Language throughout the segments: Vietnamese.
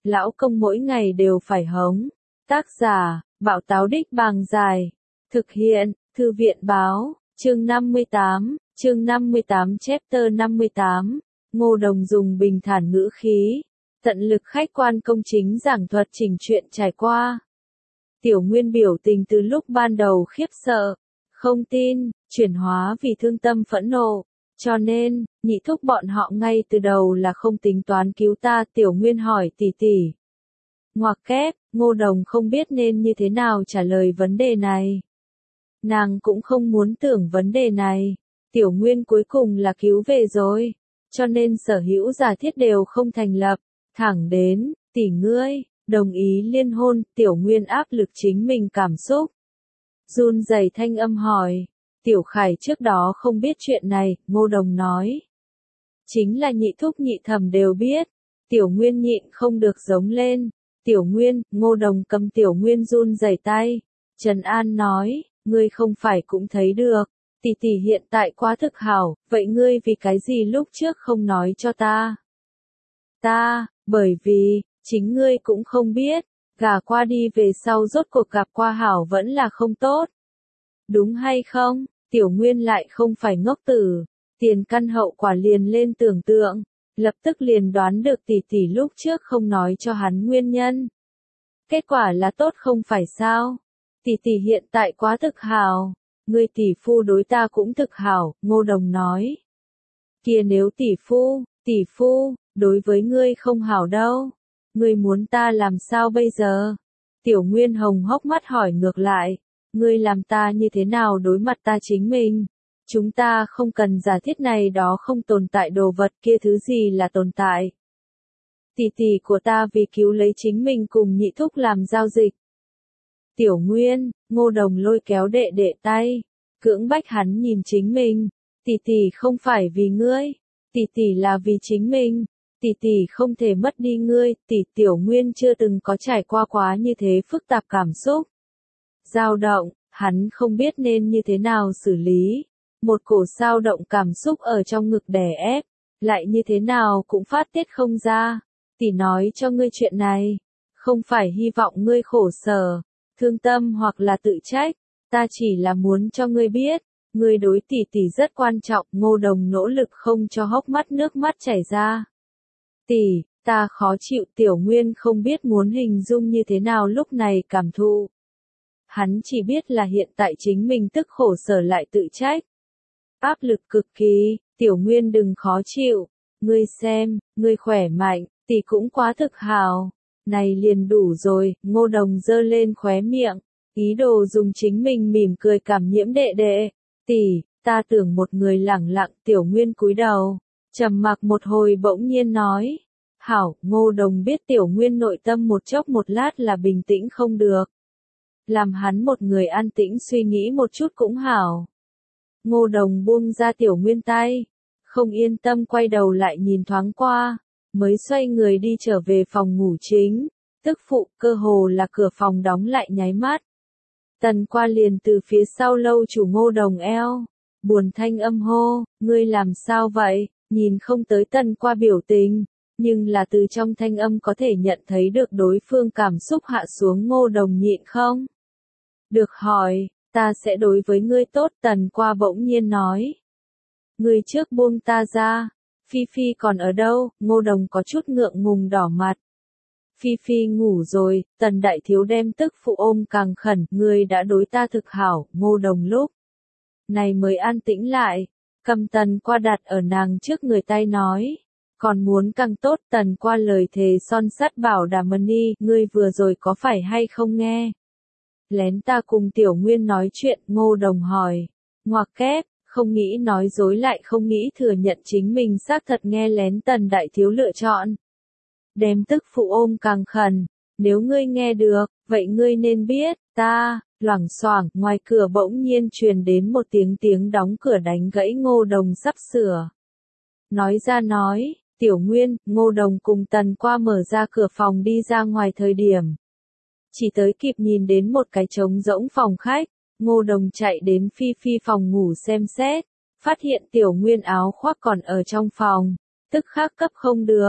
lão công mỗi ngày đều phải hống. Tác giả, Bảo Táo Đích Bàng Dài. Thực hiện, Thư viện Báo, chương 58, chapter 58. Ngô Đồng dùng bình thản ngữ khí, tận lực khách quan công chính giảng thuật trình chuyện trải qua. Tiểu Nguyên biểu tình từ lúc ban đầu khiếp sợ, không tin, chuyển hóa vì thương tâm phẫn nộ. Cho nên, nhị thúc bọn họ ngay từ đầu là không tính toán cứu ta. Tiểu Nguyên hỏi tỷ tỷ. Ngoặc kép, Ngô Đồng không biết nên như thế nào trả lời vấn đề này. Nàng cũng không muốn tưởng vấn đề này. Tiểu Nguyên cuối cùng là cứu về rồi. Cho nên sở hữu giả thiết đều không thành lập. Thẳng đến, tỷ ngươi, đồng ý liên hôn. Tiểu Nguyên áp lực chính mình cảm xúc. Run rẩy thanh âm hỏi. Tiểu Khải trước đó không biết chuyện này, Ngô Đồng nói. Chính là nhị thúc nhị thẩm đều biết. Tiểu Nguyên nhịn không được giống lên. Tiểu Nguyên, Ngô Đồng cầm Tiểu Nguyên run rẩy tay. Trần An nói, ngươi không phải cũng thấy được. Tỷ tỷ hiện tại quá thực hảo, vậy ngươi vì cái gì lúc trước không nói cho ta? Bởi vì, chính ngươi cũng không biết, gả qua đi về sau rốt cuộc gặp qua hảo vẫn là không tốt. Đúng hay không? Tiểu Nguyên lại không phải ngốc tử, tiền căn hậu quả liền lên tưởng tượng, lập tức liền đoán được tỷ tỷ lúc trước không nói cho hắn nguyên nhân. Kết quả là tốt không phải sao? Tỷ tỷ hiện tại quá thực hảo, ngươi tỷ phu đối ta cũng thực hảo, Ngô Đồng nói. Kia nếu tỷ phu, đối với ngươi không hảo đâu, ngươi muốn ta làm sao bây giờ? Tiểu Nguyên hồng hốc mắt hỏi ngược lại. Ngươi làm ta như thế nào đối mặt ta chính mình? Chúng ta không cần giả thiết này đó không tồn tại đồ vật kia thứ gì là tồn tại. Tỷ tỷ của ta vì cứu lấy chính mình cùng nhị thúc làm giao dịch. Tiểu Nguyên, Ngô Đồng lôi kéo đệ đệ tay, cưỡng bách hắn nhìn chính mình. Tỷ tỷ không phải vì ngươi, tỷ tỷ là vì chính mình. Tỷ tỷ không thể mất đi ngươi. Tiểu Nguyên chưa từng có trải qua quá như thế phức tạp cảm xúc. Dao động, hắn không biết nên như thế nào xử lý. Một cổ dao động cảm xúc ở trong ngực đè ép, lại như thế nào cũng phát tiết không ra. Tỷ nói cho ngươi chuyện này, không phải hy vọng ngươi khổ sở, thương tâm hoặc là tự trách, ta chỉ là muốn cho ngươi biết, ngươi đối tỷ tỷ rất quan trọng. Ngô Đồng nỗ lực không cho hốc mắt nước mắt chảy ra. Tỷ, ta khó chịu. Tiểu Nguyên không biết muốn hình dung như thế nào lúc này cảm thụ. Hắn chỉ biết là hiện tại chính mình tức khổ sở lại tự trách. Áp lực cực kỳ. Tiểu Nguyên đừng khó chịu. Ngươi xem, ngươi khỏe mạnh, tỷ cũng quá thực hào. Này liền đủ rồi. Ngô Đồng giơ lên khóe miệng, ý đồ dùng chính mình mỉm cười cảm nhiễm đệ đệ. Tỷ, ta tưởng một người lẳng lặng. Tiểu Nguyên cúi đầu, trầm mặc một hồi bỗng nhiên nói. Hảo. Ngô Đồng biết Tiểu Nguyên nội tâm một chốc một lát là bình tĩnh không được. Làm hắn một người an tĩnh suy nghĩ một chút cũng hảo. Ngô Đồng buông ra Tiểu Nguyên tay, không yên tâm quay đầu lại nhìn thoáng qua, mới xoay người đi trở về phòng ngủ chính. Tức phụ, cơ hồ là cửa phòng đóng lại nháy mắt. Tần Qua liền từ phía sau lâu chủ Ngô Đồng eo, buồn thanh âm hô, ngươi làm sao vậy? Nhìn không tới Tần Qua biểu tình, nhưng là từ trong thanh âm có thể nhận thấy được đối phương cảm xúc hạ xuống. Ngô Đồng nhịn không được hỏi, ta sẽ đối với ngươi tốt. Tần Qua bỗng nhiên nói. Ngươi trước buông ta ra. Phi Phi còn ở đâu? Ngô Đồng có chút ngượng ngùng đỏ mặt. Phi Phi ngủ rồi. Tần đại thiếu đem tức phụ ôm càng khẩn. Ngươi đã đối ta thực hảo. Ngô Đồng lúc này mới an tĩnh lại, cầm Tần Qua đặt ở nàng trước người tay nói. Còn muốn càng tốt. Tần Qua lời thề son sắt bảo đảm đi. Ngươi vừa rồi có phải hay không nghe? Lén ta cùng Tiểu Nguyên nói chuyện. Ngô Đồng hỏi. Ngoặc kép, không nghĩ nói dối lại không nghĩ thừa nhận chính mình xác thật nghe lén. Tần đại thiếu lựa chọn đem tức phụ ôm càng khẩn. Nếu ngươi nghe được, vậy ngươi nên biết, ta, loảng xoảng. Ngoài cửa bỗng nhiên truyền đến một tiếng đóng cửa đánh gãy Ngô Đồng sắp sửa nói ra nói. Tiểu Nguyên. Ngô Đồng cùng Tần Qua mở ra cửa phòng đi ra ngoài thời điểm, chỉ tới kịp nhìn đến một cái trống rỗng phòng khách. Ngô Đồng chạy đến Phi Phi phòng ngủ xem xét, phát hiện Tiểu Nguyên áo khoác còn ở trong phòng, tức khắc cấp không được.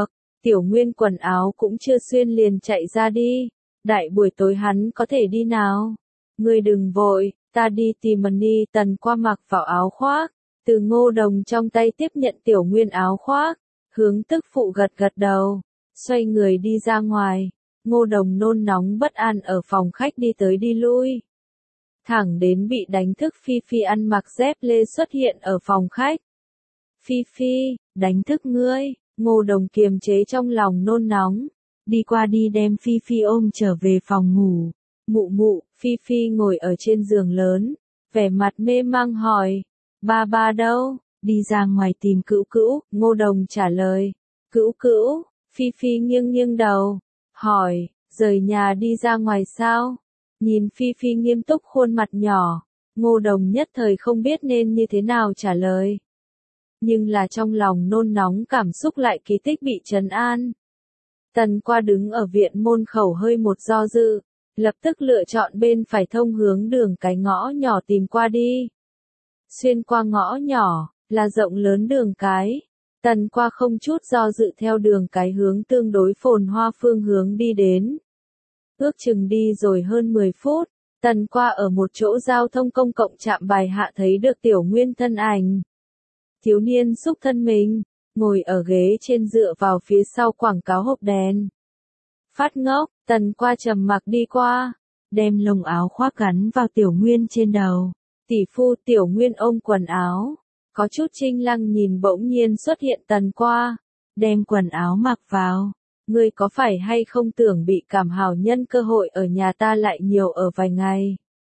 Tiểu Nguyên quần áo cũng chưa xuyên liền chạy ra đi. Đại buổi tối hắn có thể đi nào? Ngươi đừng vội, ta đi tìm Mani. Tần Qua mặc vào áo khoác, từ Ngô Đồng trong tay tiếp nhận Tiểu Nguyên áo khoác, hướng tức phụ gật gật đầu, xoay người đi ra ngoài. Ngô Đồng nôn nóng bất an ở phòng khách đi tới đi lui. Thẳng đến bị đánh thức Phi Phi ăn mặc dép lê xuất hiện ở phòng khách. Phi Phi, đánh thức ngươi. Ngô Đồng kiềm chế trong lòng nôn nóng, đi qua đi đem Phi Phi ôm trở về phòng ngủ. Mụ mụ, Phi Phi ngồi ở trên giường lớn, vẻ mặt mê mang hỏi, ba ba đâu? Đi ra ngoài tìm Cữu Cữu. Ngô Đồng trả lời, Cữu Cữu? Phi Phi nghiêng nghiêng đầu, hỏi, rời nhà đi ra ngoài sao? Nhìn Phi Phi nghiêm túc khuôn mặt nhỏ, Ngô Đồng nhất thời không biết nên như thế nào trả lời. Nhưng là trong lòng nôn nóng cảm xúc lại kỳ tích bị trấn an. Tần Qua đứng ở viện môn khẩu hơi một do dự, lập tức lựa chọn bên phải thông hướng đường cái ngõ nhỏ tìm qua đi. Xuyên qua ngõ nhỏ, là rộng lớn đường cái. Tần Qua không chút do dự theo đường cái hướng tương đối phồn hoa phương hướng đi đến. Ước chừng đi rồi hơn 10 phút, Tần Qua ở một chỗ giao thông công cộng trạm bài hạ thấy được Tiểu Nguyên thân ảnh. Thiếu niên xúc thân mình, ngồi ở ghế trên dựa vào phía sau quảng cáo hộp đèn. Phát ngốc, Tần Qua trầm mặc đi qua, đem lồng áo khoác gắn vào Tiểu Nguyên trên đầu. Tỷ phu. Tiểu Nguyên ôm quần áo, có chút chinh lăng nhìn bỗng nhiên xuất hiện Tần Qua, đem quần áo mặc vào. Ngươi có phải hay không tưởng bị cảm hảo nhân cơ hội ở nhà ta lại nhiều ở vài ngày?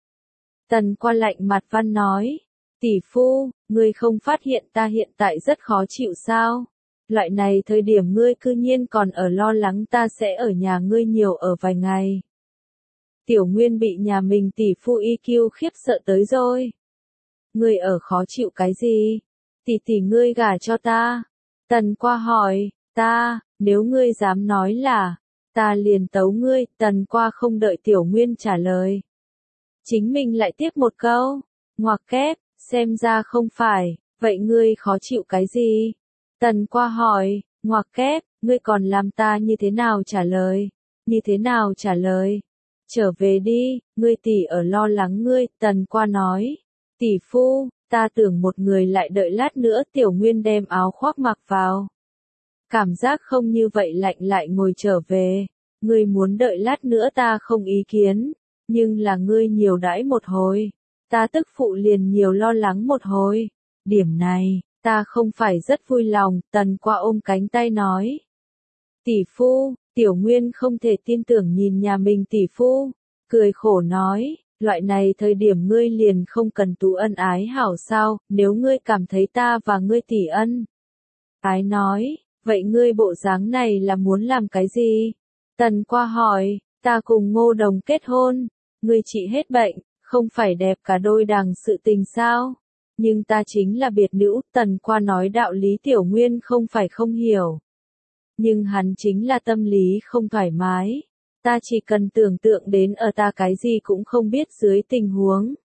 Tần Qua lạnh mặt văn nói, tỷ phu, ngươi không phát hiện ta hiện tại rất khó chịu sao? Loại này thời điểm ngươi cư nhiên còn ở lo lắng ta sẽ ở nhà ngươi nhiều ở vài ngày. Tiểu Nguyên bị nhà mình tỷ phu EQ khiếp sợ tới rồi. Ngươi ở khó chịu cái gì? Tỷ ngươi gả cho ta. Tần Qua hỏi, ta, nếu ngươi dám nói là, ta liền tấu ngươi. Tần Qua không đợi Tiểu Nguyên trả lời, chính mình lại tiếp một câu, ngoặc kép, xem ra không phải, vậy ngươi khó chịu cái gì? Tần Qua hỏi, ngoặc kép, ngươi còn làm ta như thế nào trả lời? Như thế nào trả lời? Trở về đi, ngươi tỷ ở lo lắng ngươi. Tần Qua nói, tỷ phu, ta tưởng một người lại đợi lát nữa. Tiểu Nguyên đem áo khoác mặc vào. Cảm giác không như vậy lạnh lại ngồi trở về. Ngươi muốn đợi lát nữa ta không ý kiến, nhưng là ngươi nhiều đãi một hồi, ta tức phụ liền nhiều lo lắng một hồi. Điểm này, ta không phải rất vui lòng. Tần Qua ôm cánh tay nói, tỷ phu. Tiểu Nguyên không thể tin tưởng nhìn nhà mình tỷ phu, cười khổ nói, loại này thời điểm ngươi liền không cần tú ân ái hảo sao? Nếu ngươi cảm thấy ta và ngươi tỷ ân ái nói, vậy ngươi bộ dáng này là muốn làm cái gì? Tần Qua hỏi, ta cùng Ngô Đồng kết hôn, ngươi trị hết bệnh, không phải đẹp cả đôi đằng sự tình sao? Nhưng ta chính là biệt nữ. Tần Qua nói đạo lý Tiểu Nguyên không phải không hiểu, nhưng hắn chính là tâm lý không thoải mái. Ta chỉ cần tưởng tượng đến ở ta cái gì cũng không biết dưới tình huống.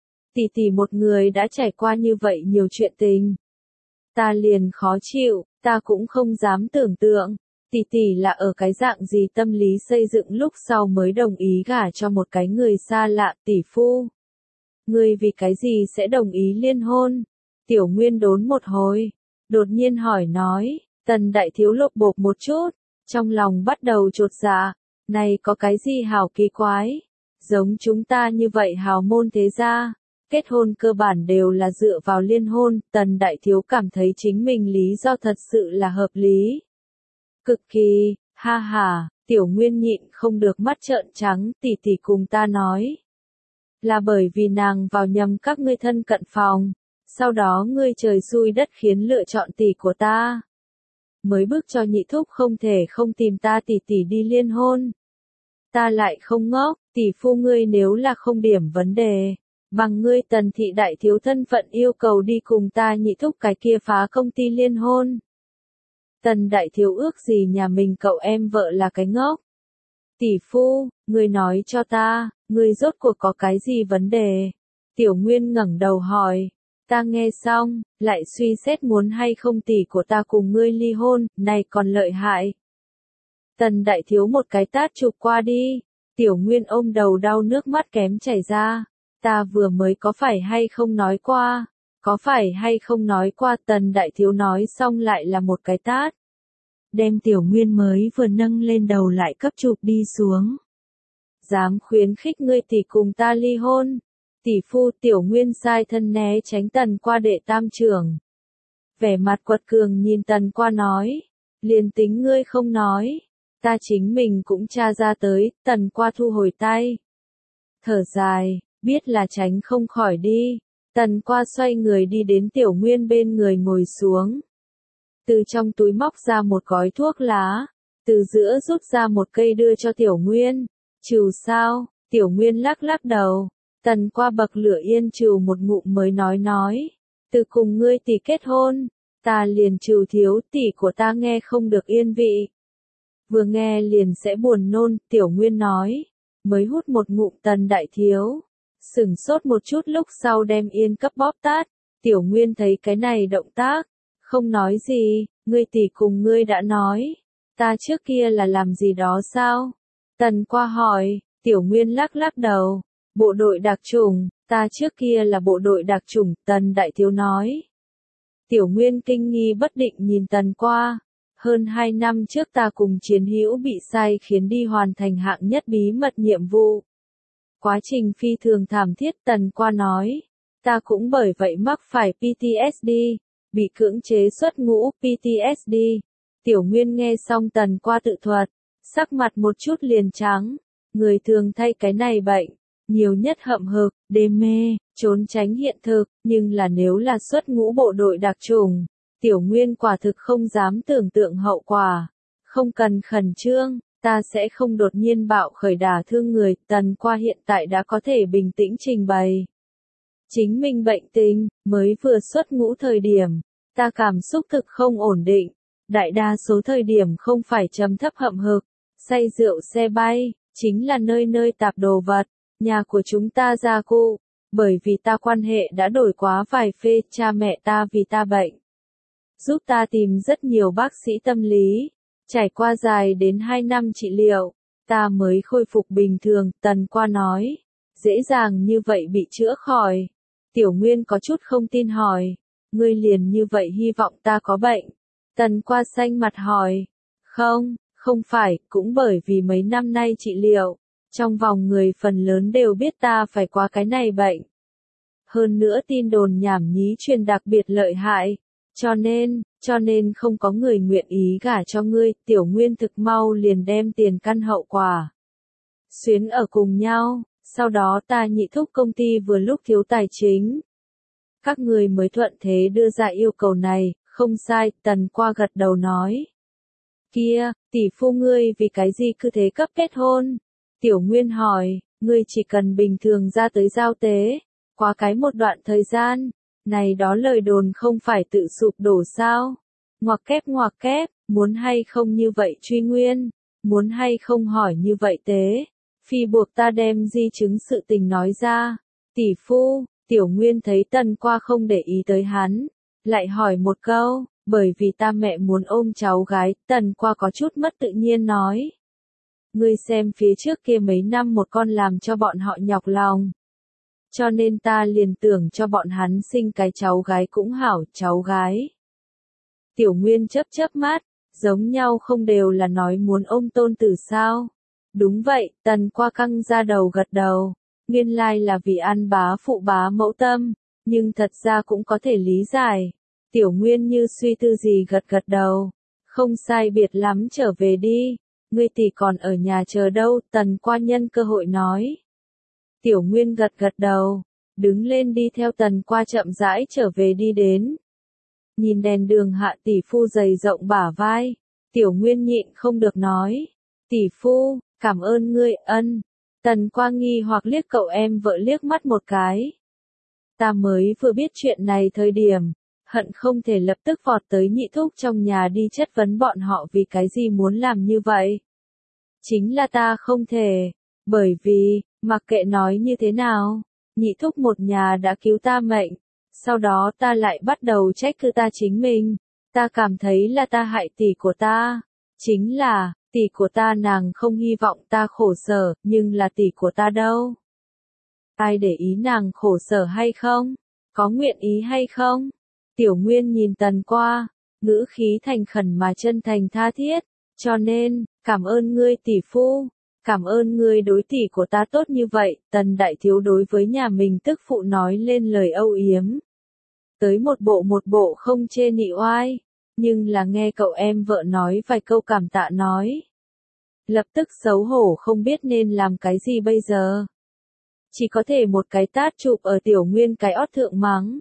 Tỷ một người đã trải qua như vậy nhiều chuyện tình. Ta liền khó chịu, ta cũng không dám tưởng tượng. Tỷ là ở cái dạng gì tâm lý xây dựng lúc sau mới đồng ý gả cho một cái người xa lạ. Tỷ phu, ngươi vì cái gì sẽ đồng ý liên hôn? Tiểu Nguyên đốn một hồi, đột nhiên hỏi nói. Tần đại thiếu lột bột một chút, trong lòng bắt đầu chột dạ, này có cái gì hảo kỳ quái? Giống chúng ta như vậy hào môn thế gia, kết hôn cơ bản đều là dựa vào liên hôn. Tần đại thiếu cảm thấy chính mình lý do thật sự là hợp lý. Cực kỳ, ha ha. Tiểu Nguyên nhịn không được mắt trợn trắng. Tỷ cùng ta nói, là bởi vì nàng vào nhầm các ngươi thân cận phòng, sau đó ngươi trời xui đất khiến lựa chọn tỷ của ta, mới bức cho nhị thúc không thể không tìm ta tỷ đi liên hôn. Ta lại không ngốc, tỷ phu ngươi nếu là không điểm vấn đề, bằng ngươi Tần thị đại thiếu thân phận yêu cầu đi cùng ta nhị thúc cái kia phá công ty liên hôn. Tần đại thiếu ước gì nhà mình cậu em vợ là cái ngốc. Tỷ phu, ngươi nói cho ta, ngươi rốt cuộc có cái gì vấn đề? Tiểu Nguyên ngẩng đầu hỏi. Ta nghe xong, lại suy xét muốn hay không tỷ của ta cùng ngươi ly hôn, này còn lợi hại. Tần đại thiếu một cái tát chụp qua đi. Tiểu Nguyên ôm đầu đau nước mắt kém chảy ra. Ta vừa mới có phải hay không nói qua? Có phải hay không nói qua? Tần đại thiếu nói xong lại là một cái tát. Đem Tiểu Nguyên mới vừa nâng lên đầu lại cấp chụp đi xuống. Dám khuyến khích ngươi tỷ cùng ta ly hôn. Tỷ phu. Tiểu Nguyên sai thân né tránh Tần Qua đệ tam trưởng. Vẻ mặt quật cường nhìn Tần Qua nói. Liền tính ngươi không nói. Ta chính mình cũng tra ra tới. Tần Qua thu hồi tay. Thở dài, biết là tránh không khỏi đi. Tần Qua xoay người đi đến Tiểu Nguyên bên người ngồi xuống. Từ trong túi móc ra một gói thuốc lá. Từ giữa rút ra một cây đưa cho Tiểu Nguyên. Trừ sao? Tiểu Nguyên lắc lắc đầu. Tần Qua bậc lửa yên trừ một ngụm mới nói. Từ cùng ngươi tỷ kết hôn. Ta liền trừ thiếu. Tỷ của ta nghe không được yên vị. Vừa nghe liền sẽ buồn nôn. Tiểu Nguyên nói. Mới hút một ngụm. Tần đại thiếu sửng sốt một chút, lúc sau đem yên cấp bóp tát. Tiểu Nguyên thấy cái này động tác, không nói gì. Ngươi tỷ cùng ngươi đã nói, ta trước kia là làm gì đó sao? Tần Qua hỏi. Tiểu Nguyên lắc lắc đầu. Bộ đội đặc chủng. Ta trước kia là bộ đội đặc chủng. Tần đại thiếu nói. Tiểu Nguyên kinh nghi bất định nhìn Tần Qua. Hơn 2 năm trước ta cùng chiến hữu bị sai khiến đi hoàn thành hạng nhất bí mật nhiệm vụ. Quá trình phi thường thảm thiết. Tần Qua nói. Ta cũng bởi vậy mắc phải PTSD. Bị cưỡng chế xuất ngũ. PTSD. Tiểu Nguyên nghe xong Tần Qua tự thuật. Sắc mặt một chút liền trắng. Người thường thay cái này bệnh. Nhiều nhất hậm hực, đê mê, trốn tránh hiện thực. Nhưng là nếu là xuất ngũ bộ đội đặc chủng. Tiểu Nguyên quả thực không dám tưởng tượng hậu quả. Không cần khẩn trương. Ta sẽ không đột nhiên bạo khởi đả thương người. Tần Qua hiện tại đã có thể bình tĩnh trình bày chính mình bệnh tình. Mới vừa xuất ngũ thời điểm, ta cảm xúc thực không ổn định. Đại đa số thời điểm không phải trầm thấp hậm hực, say rượu xe bay, chính là nơi nơi tạp đồ vật. Nhà của chúng ta gia cụ, bởi vì ta quan hệ đã đổi quá vài phê. Cha mẹ ta vì ta bệnh, giúp ta tìm rất nhiều bác sĩ tâm lý. Trải qua dài đến 2 năm trị liệu, ta mới khôi phục bình thường. Tần Qua nói. Dễ dàng như vậy bị chữa khỏi. Tiểu Nguyên có chút không tin hỏi. Ngươi liền như vậy hy vọng ta có bệnh? Tần Qua xanh mặt hỏi. Không phải, cũng bởi vì mấy năm nay trị liệu. Trong vòng người phần lớn đều biết ta phải qua cái này bệnh. Hơn nữa tin đồn nhảm nhí truyền đặc biệt lợi hại. Cho nên không có người nguyện ý gả cho ngươi. Tiểu Nguyên thực mau liền đem tiền căn hậu quả xuyến ở cùng nhau. Sau đó ta nhị thúc công ty vừa lúc thiếu tài chính. Các người mới thuận thế đưa ra yêu cầu này. Không sai. Tần Qua gật đầu nói. Kia, tỷ phu ngươi vì cái gì cứ thế cấp kết hôn? Tiểu Nguyên hỏi. Ngươi chỉ cần bình thường ra tới giao tế, qua cái một đoạn thời gian. Này đó lời đồn không phải tự sụp đổ sao? Ngoặc kép, muốn hay không như vậy truy nguyên? Muốn hay không hỏi như vậy tế? Phi buộc ta đem di chứng sự tình nói ra. Tỷ phu. Tiểu Nguyên thấy Tần Qua không để ý tới hắn, lại hỏi một câu. Bởi vì ta mẹ muốn ôm cháu gái. Tần Qua có chút mất tự nhiên nói. Ngươi xem phía trước kia mấy năm một con làm cho bọn họ nhọc lòng. Cho nên ta liền tưởng cho bọn hắn sinh cái cháu gái cũng hảo. Cháu gái. Tiểu Nguyên chớp mắt. Giống nhau không đều là nói muốn ôm tôn tử sao? Đúng vậy. Tần Qua căng ra đầu gật đầu. Nguyên lai là vì ăn bá phụ bá mẫu tâm. Nhưng thật ra cũng có thể lý giải. Tiểu Nguyên như suy tư gì gật đầu. Không sai biệt lắm, trở về đi. Ngươi tỷ còn ở nhà chờ đâu? Tần Qua nhân cơ hội nói. Tiểu Nguyên gật đầu. Đứng lên đi theo Tần Qua chậm rãi trở về đi đến. Nhìn đèn đường hạ tỷ phu dày rộng bả vai. Tiểu Nguyên nhịn không được nói. Tỷ phu, cảm ơn ngươi. Ân. Tần Qua nghi hoặc liếc cậu em vợ liếc mắt một cái. Ta mới vừa biết chuyện này thời điểm, hận không thể lập tức vọt tới nhị thúc trong nhà đi chất vấn bọn họ vì cái gì muốn làm như vậy. Chính là ta không thể, bởi vì, mặc kệ nói như thế nào, nhị thúc một nhà đã cứu ta mệnh, sau đó ta lại bắt đầu trách cứ ta chính mình, ta cảm thấy là ta hại tỷ của ta, chính là, Tỷ của ta nàng không hy vọng ta khổ sở, nhưng là tỷ của ta đâu. Ai để ý nàng khổ sở hay không? Có nguyện ý hay không? Tiểu Nguyên nhìn Tần qua, ngữ khí thành khẩn mà chân thành tha thiết, cho nên, cảm ơn ngươi tỷ phu, cảm ơn ngươi đối tỷ của ta tốt như vậy, Tần đại thiếu đối với nhà mình tức phụ nói lên lời âu yếm. Tới một bộ không chê nị oai, nhưng là nghe cậu em vợ nói vài câu cảm tạ nói. Lập tức xấu hổ không biết nên làm cái gì bây giờ. Chỉ có thể một cái tát chụp ở Tiểu Nguyên cái ót thượng mắng.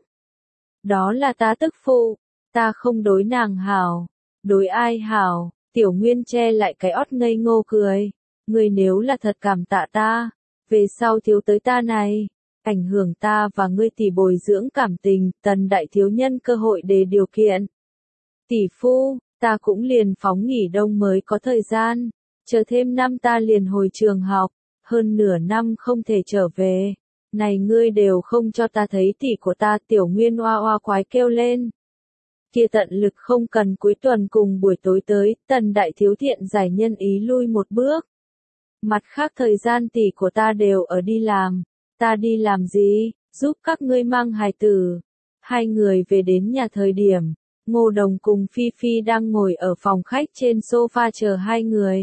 Đó là ta tức phụ, ta không đối nàng hảo, đối ai hảo, Tiểu Nguyên che lại cái ót ngây ngô cười, ngươi nếu là thật cảm tạ ta, về sau thiếu tới ta này, ảnh hưởng ta và ngươi tỷ bồi dưỡng cảm tình, Tần đại thiếu nhân cơ hội để điều kiện. Tỷ phu, ta cũng liền phóng nghỉ đông mới có thời gian, chờ thêm năm ta liền hồi trường học, hơn nửa năm không thể trở về. Này ngươi đều không cho ta thấy tỷ của ta, Tiểu Nguyên oa oa quái kêu lên. Kia tận lực không cần cuối tuần cùng buổi tối tới, Tần đại thiếu thiện giải nhân ý lui một bước. Mặt khác thời gian tỷ của ta đều ở đi làm, ta đi làm gì, giúp các ngươi mang hài tử. Hai người về đến nhà thời điểm, Ngô Đồng cùng Phi Phi đang ngồi ở phòng khách trên sofa chờ hai người.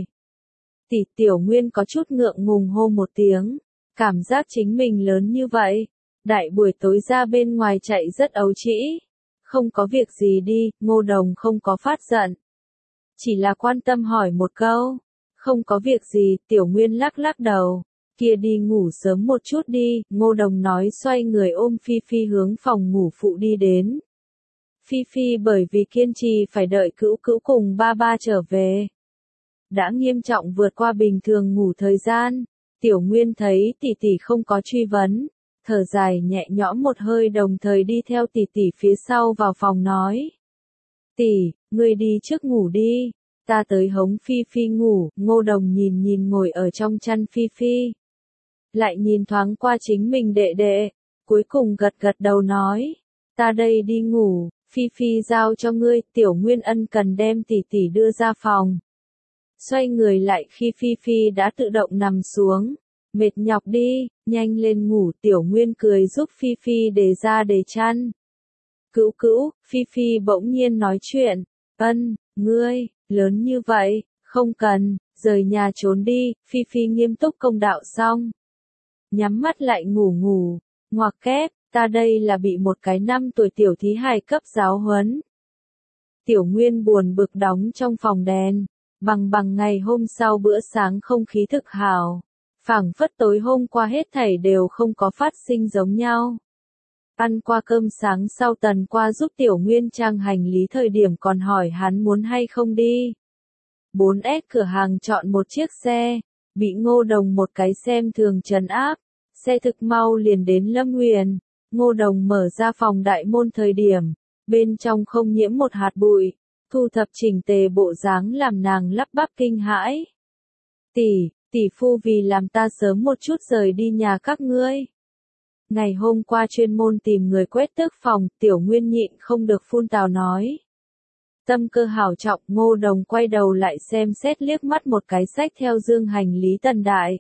Tỷ Tiểu Nguyên có chút ngượng ngùng hô một tiếng. Cảm giác chính mình lớn như vậy, đại buổi tối ra bên ngoài chạy rất ấu trĩ. Không có việc gì đi, Ngô Đồng không có phát giận. Chỉ là quan tâm hỏi một câu. Không có việc gì, Tiểu Nguyên lắc lắc đầu. Kia đi ngủ sớm một chút đi, Ngô Đồng nói xoay người ôm Phi Phi hướng phòng ngủ phụ đi đến. Phi Phi bởi vì kiên trì phải đợi cữu cữu cùng ba ba trở về. Đã nghiêm trọng vượt qua bình thường ngủ thời gian. Tiểu Nguyên thấy tỷ tỷ không có truy vấn, thở dài nhẹ nhõm một hơi đồng thời đi theo tỷ tỷ phía sau vào phòng nói. Tỷ, ngươi đi trước ngủ đi, ta tới hống Phi Phi ngủ, Ngô Đồng nhìn ngồi ở trong chăn Phi Phi. Lại nhìn thoáng qua chính mình đệ đệ, cuối cùng gật đầu nói, ta đây đi ngủ, Phi Phi giao cho ngươi, Tiểu Nguyên ân cần đem tỷ tỷ đưa ra phòng. Xoay người lại khi Phi Phi đã tự động nằm xuống. Mệt nhọc đi, nhanh lên ngủ, Tiểu Nguyên cười giúp Phi Phi để ra để chăn. Cữu cữu, Phi Phi bỗng nhiên nói chuyện. Ngươi, lớn như vậy, không cần, rời nhà trốn đi, Phi Phi nghiêm túc công đạo xong. Nhắm mắt lại ngủ, ngoặc kép, ta đây là bị một cái 5 tuổi tiểu thí hài cấp giáo huấn. Tiểu Nguyên buồn bực đóng trong phòng đèn. Bằng ngày hôm sau bữa sáng không khí thực hào, phảng phất tối hôm qua hết thảy đều không có phát sinh giống nhau. Ăn qua cơm sáng sau Tần qua giúp Tiểu Nguyên trang hành lý thời điểm còn hỏi hắn muốn hay không đi. 4S cửa hàng chọn một chiếc xe, bị Ngô Đồng một cái xem thường trấn áp, xe thực mau liền đến Lâm Huyền. Ngô Đồng mở ra phòng đại môn thời điểm, bên trong không nhiễm một hạt bụi. Thu thập chỉnh tề bộ dáng làm nàng lắp bắp kinh hãi. Tỷ phu vì làm ta sớm một chút rời đi nhà các ngươi. Ngày hôm qua chuyên môn tìm người quét tước phòng, Tiểu Nguyên nhịn không được phun tào nói. Tâm cơ hảo trọng, Ngô Đồng quay đầu lại xem xét liếc mắt một cái xách theo dương hành lý Tần đại.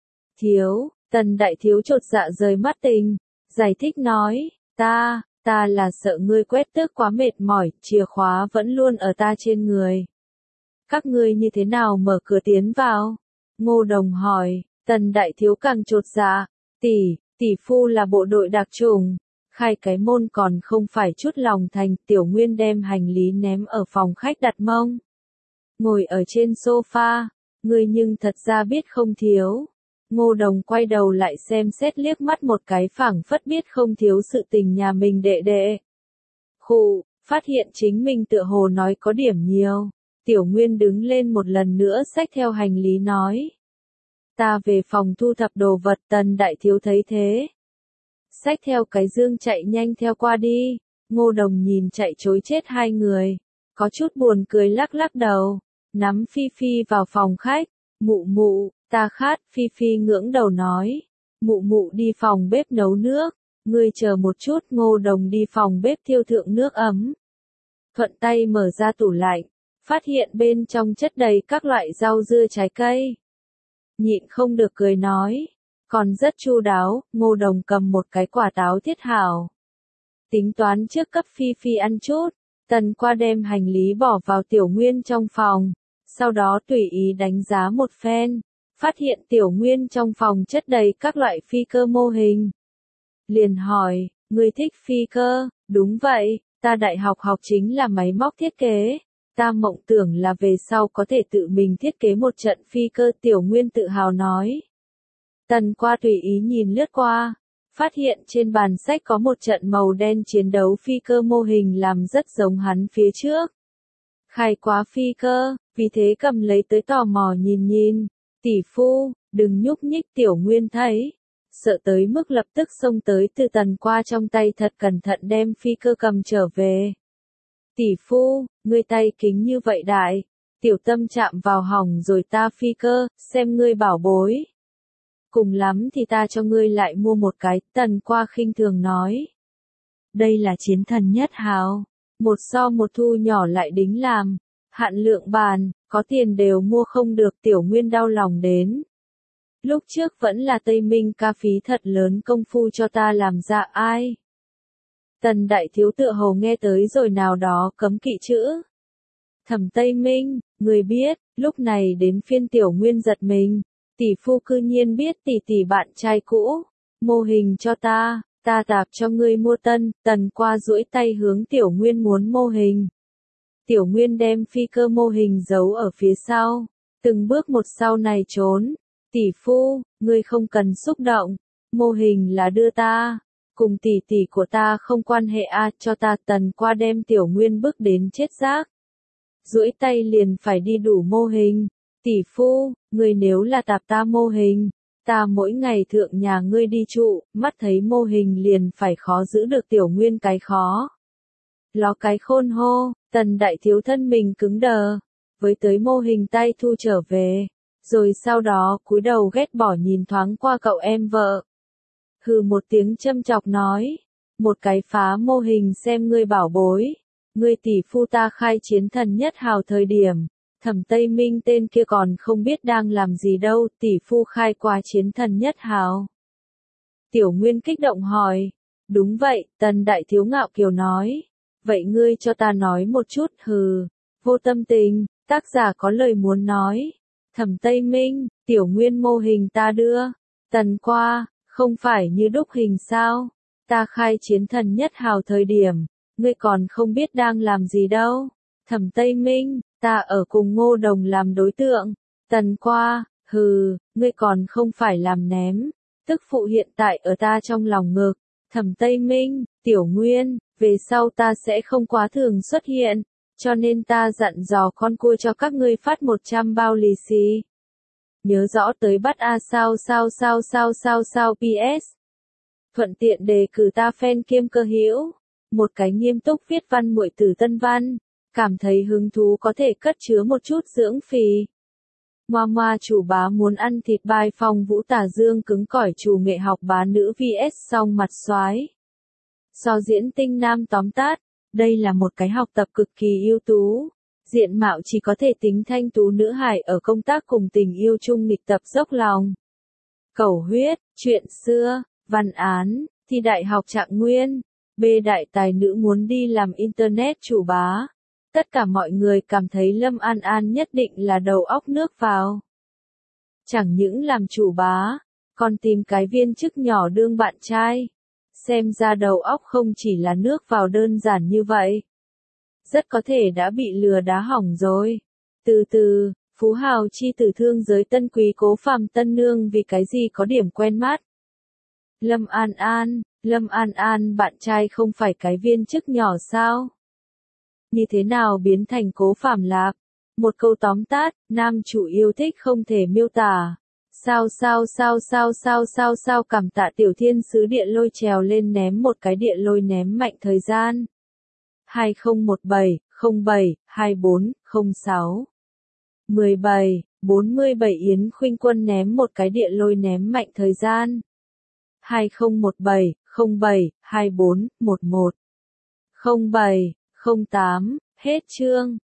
Tần đại thiếu chột dạ rời mắt tình, giải thích nói, ta là sợ ngươi quét tước quá mệt mỏi, chìa khóa vẫn luôn ở ta trên người. Các ngươi như thế nào mở cửa tiến vào? Ngô Đồng hỏi, Tần đại thiếu càng chột dạ, tỷ phu là bộ đội đặc chủng, khai cái môn còn không phải chút lòng thành, Tiểu Nguyên đem hành lý ném ở phòng khách đặt mông. Ngồi ở trên sofa, ngươi nhưng thật ra biết không thiếu. Ngô Đồng quay đầu lại xem xét liếc mắt một cái phảng phất biết không thiếu sự tình nhà mình đệ đệ. Phát hiện chính mình tựa hồ nói có điểm nhiều. Tiểu Nguyên đứng lên một lần nữa xách theo hành lý nói. Ta về phòng thu thập đồ vật, Tần đại thiếu thấy thế. Xách theo cái dương chạy nhanh theo qua đi. Ngô Đồng nhìn chạy trối chết hai người. Có chút buồn cười lắc lắc đầu. Nắm Phi Phi vào phòng khách. Mụ, ta khát, Phi Phi ngưỡng đầu nói. Mụ đi phòng bếp nấu nước. Ngươi chờ một chút, Ngô Đồng đi phòng bếp thiêu thượng nước ấm. Thuận tay mở ra tủ lạnh. phát hiện bên trong chất đầy các loại rau dưa trái cây. Nhịn không được cười nói, còn rất chu đáo, Ngô Đồng cầm một cái quả táo thiết hảo. Tính toán trước cấp Phi Phi ăn chút, Tần Qua đem hành lý bỏ vào Tiểu Nguyên trong phòng, sau đó tùy ý đánh giá một phen, phát hiện Tiểu Nguyên trong phòng chất đầy các loại phi cơ mô hình. Liền hỏi, ngươi thích phi cơ? Đúng vậy, ta đại học học chính là máy móc thiết kế, ta mộng tưởng là về sau có thể tự mình thiết kế một trận phi cơ. Tiểu Nguyên tự hào nói. Tần Qua tùy ý nhìn lướt qua, phát hiện trên bàn sách có một trận màu đen chiến đấu phi cơ mô hình làm rất giống hắn phía trước. Khai quá phi cơ, vì thế cầm lấy tới tò mò nhìn nhìn. Tỷ phu, đừng nhúc nhích. Tiểu Nguyên thấy, sợ tới mức lập tức xông tới từ Tần Qua trong tay thật cẩn thận đem phi cơ cầm trở về. Tỷ phu, ngươi tay kính như vậy đại, tiểu tâm chạm vào hỏng rồi ta phi cơ, xem ngươi bảo bối. Cùng lắm thì ta cho ngươi lại mua một cái. Tần Qua khinh thường nói. Đây là chiến thần nhất hào, một so một thu nhỏ lại đính làm, hạn lượng bàn, có tiền đều mua không được. Tiểu Nguyên đau lòng đến. Lúc trước vẫn là Tây Minh ca phí thật lớn công phu cho ta làm ra ai. Tần đại thiếu tựa hồ nghe tới rồi nào đó cấm kỵ chữ. Thẩm Tây Minh, người biết, lúc này đến phiên Tiểu Nguyên giật mình. Tỷ phu cư nhiên biết tỷ tỷ bạn trai cũ, mô hình cho ta tạp cho ngươi mua tân. Tần Qua duỗi tay hướng Tiểu Nguyên muốn mô hình. Tiểu Nguyên đem phi cơ mô hình giấu ở phía sau, từng bước một sau này trốn. Tỷ phu, ngươi không cần xúc động, mô hình là đưa ta, cùng tỷ tỷ của ta không quan hệ cho ta. Tần Qua đem Tiểu Nguyên bước đến chết rác. Duỗi tay liền phải đi đủ mô hình. Tỷ phu, ngươi nếu là tạp ta mô hình, ta mỗi ngày thượng nhà ngươi đi trụ, mắt thấy mô hình liền phải khó giữ được. Tiểu Nguyên cái khó. Ló cái khôn hô, Tần đại thiếu thân mình cứng đờ, với tới mô hình tay thu trở về, rồi sau đó cúi đầu ghét bỏ nhìn thoáng qua cậu em vợ. Hừ một tiếng châm chọc nói, một cái phá mô hình xem ngươi bảo bối, ngươi tỷ phu ta khai chiến thần nhất hào thời điểm. Thẩm Tây Minh tên kia còn không biết đang làm gì đâu. Tỷ phu khai qua chiến thần nhất hào. Tiểu Nguyên kích động hỏi. Đúng vậy, Tần đại thiếu ngạo kiều nói. Vậy ngươi cho ta nói một chút. Hừ, vô tâm tình, tác giả có lời muốn nói. Thẩm Tây Minh, Tiểu Nguyên mô hình ta đưa. Tần Qua, không phải như đúc hình sao? Ta khai chiến thần nhất hào thời điểm, ngươi còn không biết đang làm gì đâu. Thẩm Tây Minh, ta ở cùng Ngô Đồng làm đối tượng. Tần Qua, hừ, ngươi còn không phải làm ném. Tức phụ hiện tại ở ta trong lòng ngực. Thẩm Tây Minh, Tiểu Nguyên, về sau ta sẽ không quá thường xuất hiện, cho nên ta dặn dò con cua cho các ngươi phát 100 bao lì xì. Nhớ rõ tới bắt sao PS. Thuận tiện đề cử ta fan kiêm cơ hữu. Một cái nghiêm túc viết văn muội tử Tân Văn. Cảm thấy hứng thú có thể cất chứa một chút dưỡng phì. Moa moa chủ bá muốn ăn thịt bài Phong Vũ Tả Dương cứng cỏi chủ nghệ học bá nữ vs song mặt soái. So diễn tinh nam tóm tắt, đây là một cái học tập cực kỳ ưu tú. Diện mạo chỉ có thể tính thanh tú nữ hài ở công tác cùng tình yêu chung nghịch tập dốc lòng. Cầu huyết, chuyện xưa, văn án, thi đại học Trạng Nguyên, B đại tài nữ muốn đi làm internet chủ bá. Tất cả mọi người cảm thấy Lâm An An nhất định là đầu óc nước vào. Chẳng những làm chủ bá, còn tìm cái viên chức nhỏ đương bạn trai. Xem ra đầu óc không chỉ là nước vào đơn giản như vậy. Rất có thể đã bị lừa đá hỏng rồi. Từ từ, phú hào chi tử thương giới tân quý Cố Phàm tân nương vì cái gì có điểm quen mắt. Lâm An An bạn trai không phải cái viên chức nhỏ sao? Như thế nào biến thành Cố Phàm Lạp? Một câu tóm tắt, nam chủ yêu thích không thể miêu tả. Sao cảm tạ tiểu thiên sứ điện lôi trèo lên ném một cái điện lôi ném mạnh thời gian. 2017, 07, 24, 06. 47 Yến Khuynh Quân ném một cái điện lôi ném mạnh thời gian. 2017, 07, 24, 11. 07, 08, hết chương.